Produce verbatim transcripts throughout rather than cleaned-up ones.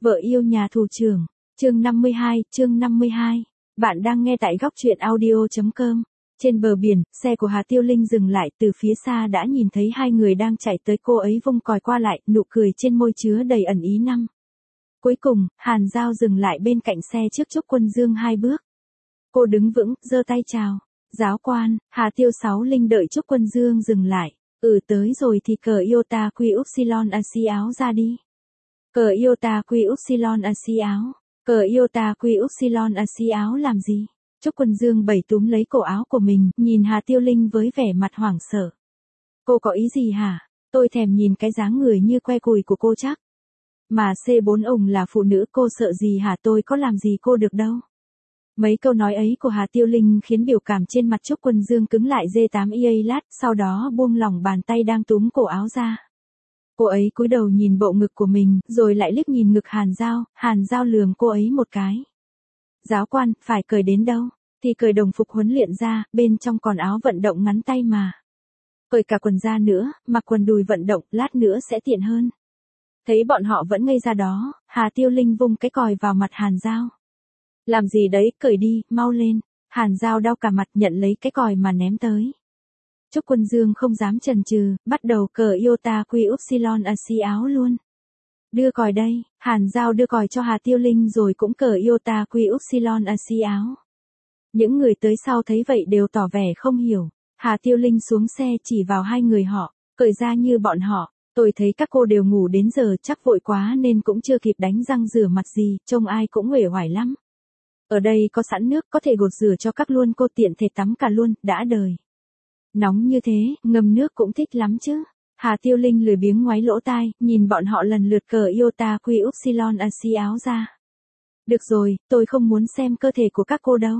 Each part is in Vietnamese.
Vợ yêu nhà thủ trưởng, chương năm mươi hai, chương năm mươi hai. Bạn đang nghe tại góc truyện audio chấm com. Trên bờ biển, xe của Hà Tiêu Linh dừng lại, từ phía xa đã nhìn thấy hai người đang chạy tới, cô ấy vung còi qua lại, nụ cười trên môi chứa đầy ẩn ý năm. Cuối cùng, Hàn Giao dừng lại bên cạnh xe trước Trúc Quân Dương hai bước. Cô đứng vững, giơ tay chào. Giáo quan, Hà Tiêu Sáu Linh đợi Trúc Quân Dương dừng lại. Ừ tới rồi thì cờ Iota Quy Upsilon A xi áo ra đi. Cờ Iota Quy Upsilon A xi áo. Cờ Iota Quy Upsilon A xi áo làm gì? Trúc Quân Dương bẩy túm lấy cổ áo của mình, nhìn Hà Tiêu Linh với vẻ mặt hoảng sợ. Cô có ý gì hả? Tôi thèm nhìn cái dáng người như que cùi của cô chắc. Mà C bốn ổng là phụ nữ, cô sợ gì hả? Tôi có làm gì cô được đâu. Mấy câu nói ấy của Hà Tiêu Linh khiến biểu cảm trên mặt Trúc Quân Dương cứng lại giây tám giây lát, sau đó buông lỏng bàn tay đang túm cổ áo ra. Cô ấy cúi đầu nhìn bộ ngực của mình, rồi lại liếc nhìn ngực Hàn Giao, Hàn Giao lườm cô ấy một cái. Giáo quan, phải cởi đến đâu? Thì cởi đồng phục huấn luyện ra, bên trong còn áo vận động ngắn tay mà. Cởi cả quần ra nữa, mặc quần đùi vận động, lát nữa sẽ tiện hơn. Thấy bọn họ vẫn ngây ra đó, Hà Tiêu Linh vung cái còi vào mặt Hàn Giao. Làm gì đấy, cởi đi, mau lên. Hàn Giao đau cả mặt, nhận lấy cái còi mà ném tới. Trúc Quân Dương không dám chần chừ, bắt đầu cờ Iota Quy Upsilon A xi áo luôn. Đưa còi đây, Hàn Giao đưa còi cho Hà Tiêu Linh rồi cũng cờ Iota Quy Upsilon A xi áo. Những người tới sau thấy vậy đều tỏ vẻ không hiểu. Hà Tiêu Linh xuống xe chỉ vào hai người họ, cởi ra như bọn họ. Tôi thấy các cô đều ngủ đến giờ, chắc vội quá nên cũng chưa kịp đánh răng rửa mặt gì, trông ai cũng uể oải lắm. Ở đây có sẵn nước, có thể gột rửa cho các luôn, cô tiện thể tắm cả luôn, đã đời. Nóng như thế, ngâm nước cũng thích lắm chứ. Hà Tiêu Linh lười biếng ngoáy lỗ tai, nhìn bọn họ lần lượt cờ Iota Quy Upsilon A xi áo ra. Được rồi, tôi không muốn xem cơ thể của các cô đâu.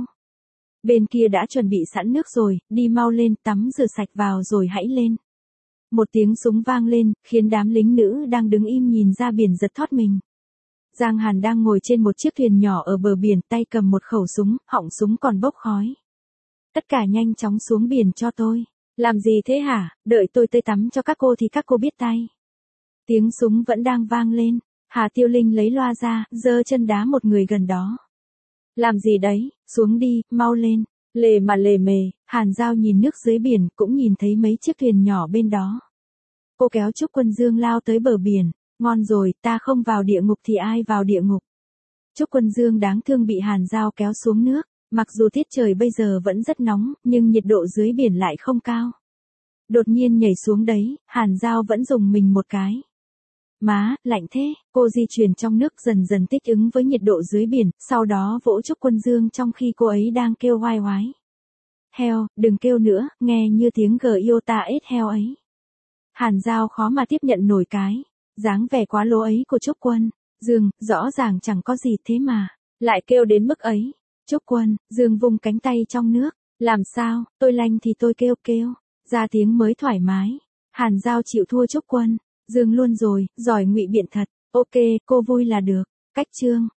Bên kia đã chuẩn bị sẵn nước rồi, đi mau lên, tắm rửa sạch vào rồi hãy lên. Một tiếng súng vang lên, khiến đám lính nữ đang đứng im nhìn ra biển giật thót mình. Giang Hàn đang ngồi trên một chiếc thuyền nhỏ ở bờ biển, tay cầm một khẩu súng, họng súng còn bốc khói. Tất cả nhanh chóng xuống biển cho tôi. Làm gì thế hả? Đợi tôi tới tắm cho các cô thì các cô biết tay. Tiếng súng vẫn đang vang lên. Hà Tiêu Linh lấy loa ra, giơ chân đá một người gần đó. Làm gì đấy? Xuống đi, mau lên. Lề mà lề mề, Hàn Giao nhìn nước dưới biển, cũng nhìn thấy mấy chiếc thuyền nhỏ bên đó. Cô kéo Trúc Quân Dương lao tới bờ biển. Ngon rồi, ta không vào địa ngục thì ai vào địa ngục. Trúc Quân Dương đáng thương bị Hàn Giao kéo xuống nước. Mặc dù tiết trời bây giờ vẫn rất nóng, nhưng nhiệt độ dưới biển lại không cao. Đột nhiên nhảy xuống đấy, Hàn Giao vẫn dùng mình một cái. Má, lạnh thế, cô di chuyển trong nước dần dần thích ứng với nhiệt độ dưới biển, sau đó vỗ Trúc Quân Dương trong khi cô ấy đang kêu oai oái. Heo, đừng kêu nữa, nghe như tiếng G Iota ết heo ấy. Hàn Giao khó mà tiếp nhận nổi cái dáng vẻ quá lố ấy của Trúc Quân Dương, rõ ràng chẳng có gì thế mà, lại kêu đến mức ấy. Trúc Quân Dương vung cánh tay trong nước, làm sao, tôi lanh thì tôi kêu kêu, ra tiếng mới thoải mái. Hàn Giao chịu thua Trúc Quân Dương luôn rồi, giỏi ngụy biện thật, ok, cô vui là được. Cách chương,